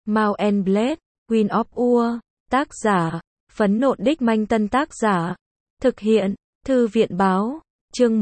Mount and Blade, Queen of War, tác giả, Phấn Nộn Đích Manh Tân tác giả, thực hiện, Thư viện báo, chương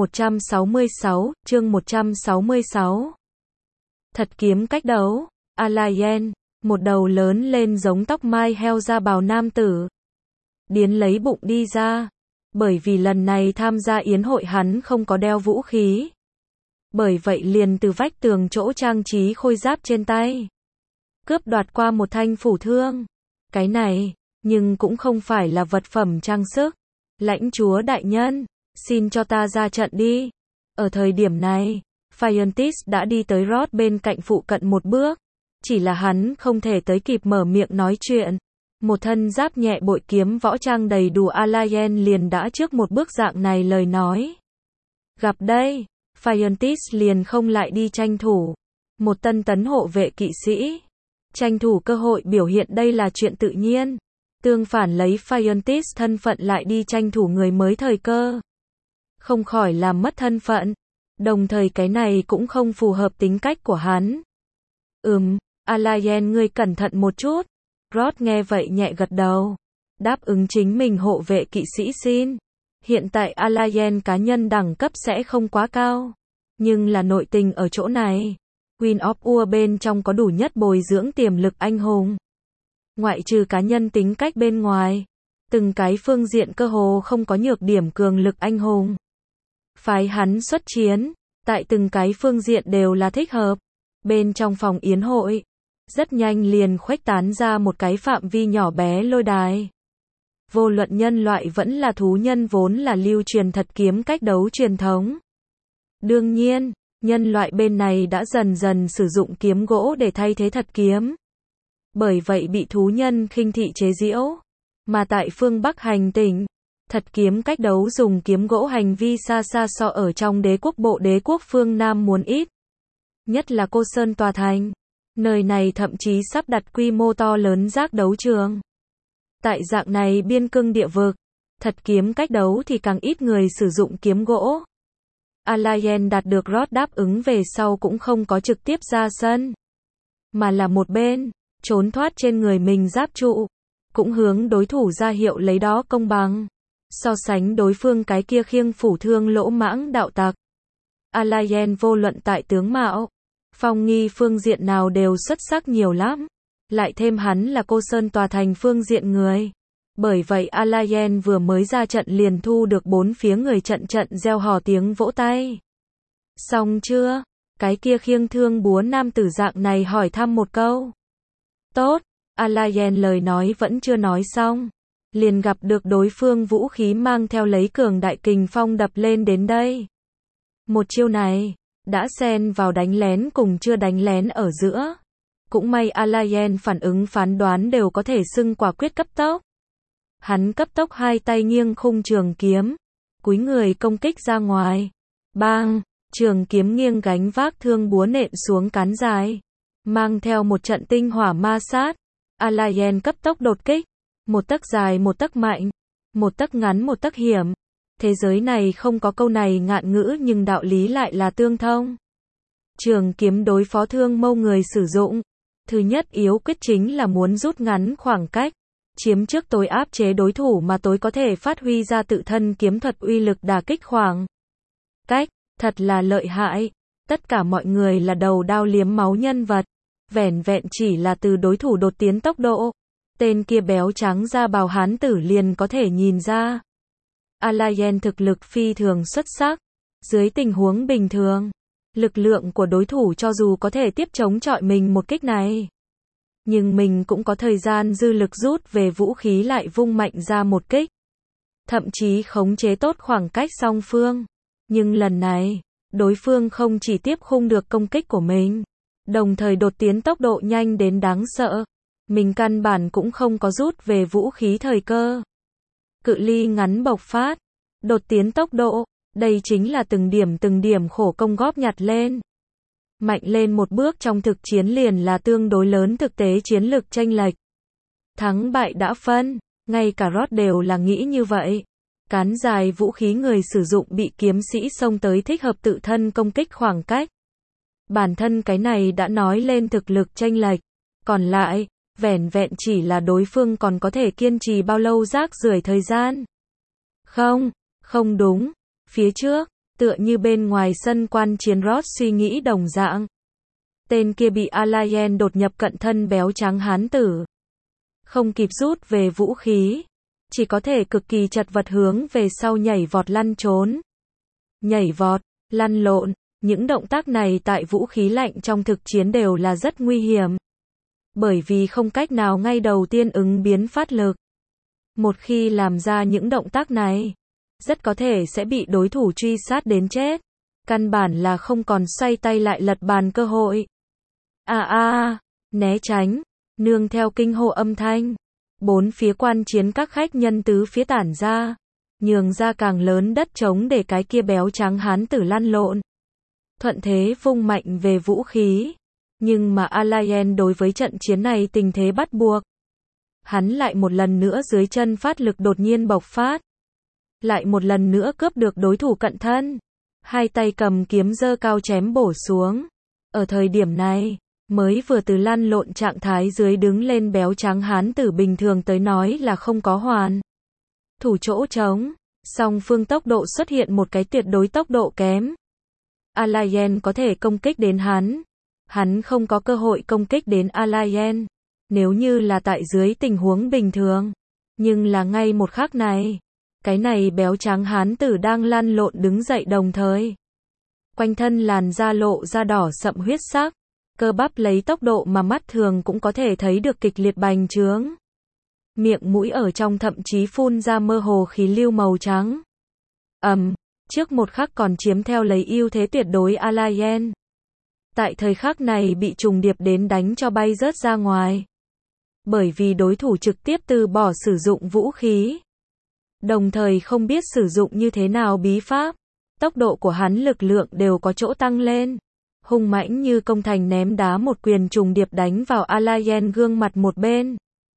166. Thật kiếm cách đấu, Alayen, một đầu lớn lên giống tóc mai heo da bào nam tử. Điến lấy bụng đi ra, bởi vì lần này tham gia yến hội hắn không có đeo vũ khí. Bởi vậy liền từ vách tường chỗ trang trí khôi giáp trên tay, cướp đoạt qua một thanh phủ thương. Cái này, nhưng cũng không phải là vật phẩm trang sức. Lãnh chúa đại nhân, xin cho ta ra trận đi. Ở thời điểm này, Phiontis đã đi tới Rod bên cạnh phụ cận một bước. Chỉ là hắn không thể tới kịp mở miệng nói chuyện. Một thân giáp nhẹ bội kiếm võ trang đầy đủ Alayen liền đã trước một bước dạng này lời nói. Gặp đây, Phiontis liền không lại đi tranh thủ. Một tân tấn hộ vệ kỵ sĩ. Tranh thủ cơ hội biểu hiện đây là chuyện tự nhiên. Tương phản lấy Phiontis thân phận lại đi tranh thủ người mới thời cơ. Không khỏi làm mất thân phận. Đồng thời cái này cũng không phù hợp tính cách của hắn. Alayen ngươi cẩn thận một chút. Rod nghe vậy nhẹ gật đầu. Đáp ứng chính mình hộ vệ kỵ sĩ xin. Hiện tại Alayen cá nhân đẳng cấp sẽ không quá cao. Nhưng là nội tình ở chỗ này. Queen of War bên trong có đủ nhất bồi dưỡng tiềm lực anh hùng. Ngoại trừ cá nhân tính cách bên ngoài. Từng cái phương diện cơ hồ không có nhược điểm cường lực anh hùng. Phái hắn xuất chiến. Tại từng cái phương diện đều là thích hợp. Bên trong phòng yến hội. Rất nhanh liền khuếch tán ra một cái phạm vi nhỏ bé lôi đài. Vô luận nhân loại vẫn là thú nhân vốn là lưu truyền thật kiếm cách đấu truyền thống. Đương nhiên, nhân loại bên này đã dần dần sử dụng kiếm gỗ để thay thế thật kiếm. Bởi vậy bị thú nhân khinh thị chế giễu. Mà tại phương Bắc hành tinh, thật kiếm cách đấu dùng kiếm gỗ hành vi xa xa so ở trong đế quốc bộ đế quốc phương Nam muốn ít. Nhất là Cô Sơn tòa thành. Nơi này thậm chí sắp đặt quy mô to lớn giác đấu trường. Tại dạng này biên cương địa vực, thật kiếm cách đấu thì càng ít người sử dụng kiếm gỗ. Alayen đạt được Rod đáp ứng về sau cũng không có trực tiếp ra sân. Mà là một bên, trốn thoát trên người mình giáp trụ. Cũng hướng đối thủ ra hiệu lấy đó công bằng. So sánh đối phương cái kia khiêng phủ thương lỗ mãng đạo tặc. Alayen vô luận tại tướng mạo, phong nghi phương diện nào đều xuất sắc nhiều lắm. Lại thêm hắn là Cô Sơn tòa thành phương diện người. Bởi vậy Alayen vừa mới ra trận liền thu được bốn phía người trận reo hò tiếng vỗ tay. Xong chưa? Cái kia khiêng thương búa nam tử dạng này hỏi thăm một câu. Tốt, Alayen lời nói vẫn chưa nói xong. Liền gặp được đối phương vũ khí mang theo lấy cường đại kình phong đập lên đến đây. Một chiêu này, đã xen vào đánh lén cùng chưa đánh lén ở giữa. Cũng may Alayen phản ứng phán đoán đều có thể xưng quả quyết cấp tốc. Hắn cấp tốc hai tay nghiêng khung trường kiếm, cúi người công kích ra ngoài. Bang, trường kiếm nghiêng gánh vác thương búa nện xuống cán dài. Mang theo một trận tinh hỏa ma sát. Alayen cấp tốc đột kích. Một tấc dài một tấc mạnh. Một tấc ngắn một tấc hiểm. Thế giới này không có câu này ngạn ngữ nhưng đạo lý lại là tương thông. Trường kiếm đối phó thương mâu người sử dụng. Thứ nhất yếu quyết chính là muốn rút ngắn khoảng cách. Chiếm trước tối áp chế đối thủ mà tối có thể phát huy ra tự thân kiếm thuật uy lực đả kích khoảng cách. Thật là lợi hại. Tất cả mọi người là đầu đao liếm máu nhân vật. Vẻn vẹn chỉ là từ đối thủ đột tiến tốc độ. Tên kia béo trắng da bào hán tử liền có thể nhìn ra. Alayen thực lực phi thường xuất sắc. Dưới tình huống bình thường, lực lượng của đối thủ cho dù có thể tiếp chống chọi mình một kích này. Nhưng mình cũng có thời gian dư lực rút về vũ khí lại vung mạnh ra một kích. Thậm chí khống chế tốt khoảng cách song phương. Nhưng lần này, đối phương không chỉ tiếp khung được công kích của mình, đồng thời đột tiến tốc độ nhanh đến đáng sợ. Mình căn bản cũng không có rút về vũ khí thời cơ. Cự ly ngắn bộc phát, đột tiến tốc độ, đây chính là từng điểm khổ công góp nhặt lên. Mạnh lên một bước trong thực chiến liền là tương đối lớn thực tế chiến lược chênh lệch. Thắng bại đã phân, ngay cả Rod đều là nghĩ như vậy. Cán dài vũ khí người sử dụng bị kiếm sĩ xông tới thích hợp tự thân công kích khoảng cách. Bản thân cái này đã nói lên thực lực chênh lệch. Còn lại, vẻn vẹn chỉ là đối phương còn có thể kiên trì bao lâu rác rưởi thời gian. Không, không đúng. Phía trước, tựa như bên ngoài sân quan chiến Ross suy nghĩ đồng dạng. Tên kia bị Alayen đột nhập cận thân béo trắng hán tử. Không kịp rút về vũ khí. Chỉ có thể cực kỳ chật vật hướng về sau nhảy vọt lăn trốn. Nhảy vọt, lăn lộn, những động tác này tại vũ khí lạnh trong thực chiến đều là rất nguy hiểm. Bởi vì không cách nào ngay đầu tiên ứng biến phát lực. Một khi làm ra những động tác này, rất có thể sẽ bị đối thủ truy sát đến chết. Căn bản là không còn xoay tay lại lật bàn cơ hội. Né tránh, nương theo kinh hô âm thanh. Bốn phía quan chiến các khách nhân tứ phía tản ra, nhường ra càng lớn đất trống để cái kia béo trắng hán tử lăn lộn. Thuận thế vung mạnh về vũ khí. Nhưng mà Alayen đối với trận chiến này tình thế bắt buộc. Hắn lại một lần nữa dưới chân phát lực đột nhiên bộc phát. Lại một lần nữa cướp được đối thủ cận thân. Hai tay cầm kiếm giơ cao chém bổ xuống. Ở thời điểm này, mới vừa từ lăn lộn trạng thái dưới đứng lên béo trắng hán tử bình thường tới nói là không có hoàn thủ chỗ trống. Song phương tốc độ xuất hiện một cái tuyệt đối tốc độ kém. Alayen có thể công kích đến hắn. Hắn không có cơ hội công kích đến Alayen. Nếu như là tại dưới tình huống bình thường. Nhưng là ngay một khắc này. Cái này béo trắng hán tử đang lăn lộn đứng dậy đồng thời. Quanh thân làn da lộ ra đỏ sậm huyết sắc. Cơ bắp lấy tốc độ mà mắt thường cũng có thể thấy được kịch liệt bành trướng. Miệng mũi ở trong thậm chí phun ra mơ hồ khí lưu màu trắng. Trước một khắc còn chiếm theo lấy ưu thế tuyệt đối Alayen. Tại thời khắc này bị trùng điệp đến đánh cho bay rớt ra ngoài. Bởi vì đối thủ trực tiếp từ bỏ sử dụng vũ khí. Đồng thời không biết sử dụng như thế nào bí pháp. Tốc độ của hắn lực lượng đều có chỗ tăng lên. Hung mãnh như công thành ném đá một quyền trùng điệp đánh vào Alayen gương mặt một bên.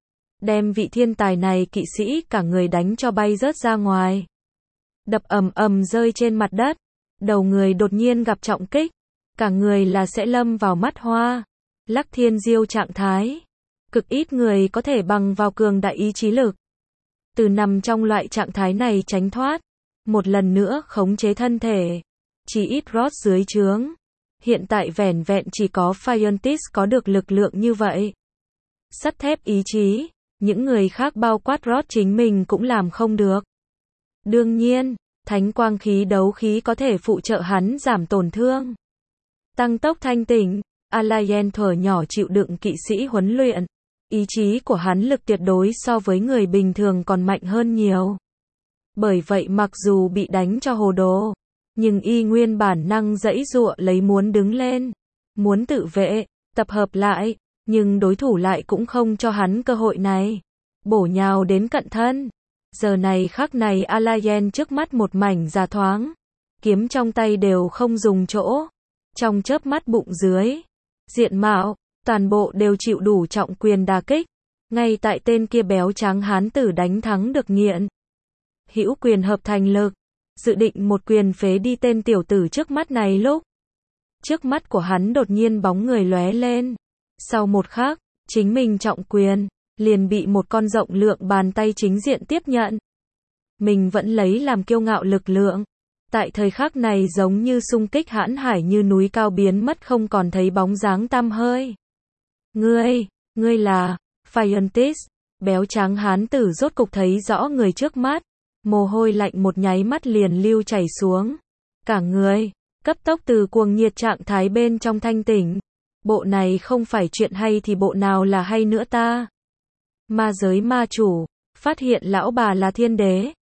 Đem vị thiên tài này kỵ sĩ cả người đánh cho bay rớt ra ngoài. Đập ầm rơi trên mặt đất. Đầu người đột nhiên gặp trọng kích. Cả người là sẽ lâm vào mắt hoa. Lắc thiên diêu trạng thái. Cực ít người có thể bằng vào cường đại ý chí lực. Từ nằm trong loại trạng thái này tránh thoát. Một lần nữa khống chế thân thể. Chỉ ít Ross dưới trướng. Hiện tại vẻn vẹn chỉ có Fiontis có được lực lượng như vậy. Sắt thép ý chí. Những người khác bao quát Ross chính mình cũng làm không được. Đương nhiên, thánh quang khí đấu khí có thể phụ trợ hắn giảm tổn thương. Tăng tốc thanh tỉnh. Alayen thuở nhỏ chịu đựng kỵ sĩ huấn luyện. Ý chí của hắn lực tuyệt đối so với người bình thường còn mạnh hơn nhiều. Bởi vậy mặc dù bị đánh cho hồ đồ, nhưng y nguyên bản năng giãy giụa lấy muốn đứng lên, muốn tự vệ, tập hợp lại, nhưng đối thủ lại cũng không cho hắn cơ hội này. Bổ nhào đến cận thân. Giờ này khắc này Alayen trước mắt một mảnh già thoáng. Kiếm trong tay đều không dùng chỗ. Trong chớp mắt bụng dưới. Diện mạo, toàn bộ đều chịu đủ trọng quyền đả kích. Ngay tại tên kia béo trắng hán tử đánh thắng được nghiện. Hữu quyền hợp thành lực. Dự định một quyền phế đi tên tiểu tử trước mắt này lúc. Trước mắt của hắn đột nhiên bóng người lóe lên. Sau một khắc, chính mình trọng quyền, liền bị một con rộng lượng bàn tay chính diện tiếp nhận. Mình vẫn lấy làm kiêu ngạo lực lượng. Tại thời khắc này giống như xung kích hãn hải như núi cao biến mất không còn thấy bóng dáng tăm hơi. Ngươi là, Fiontis, béo trắng hán tử rốt cục thấy rõ người trước mắt. Mồ hôi lạnh một nháy mắt liền lưu chảy xuống. Cả người, cấp tốc từ cuồng nhiệt trạng thái bên trong thanh tỉnh. Bộ này không phải chuyện hay thì bộ nào là hay nữa ta? Ma giới ma chủ, phát hiện lão bà là thiên đế.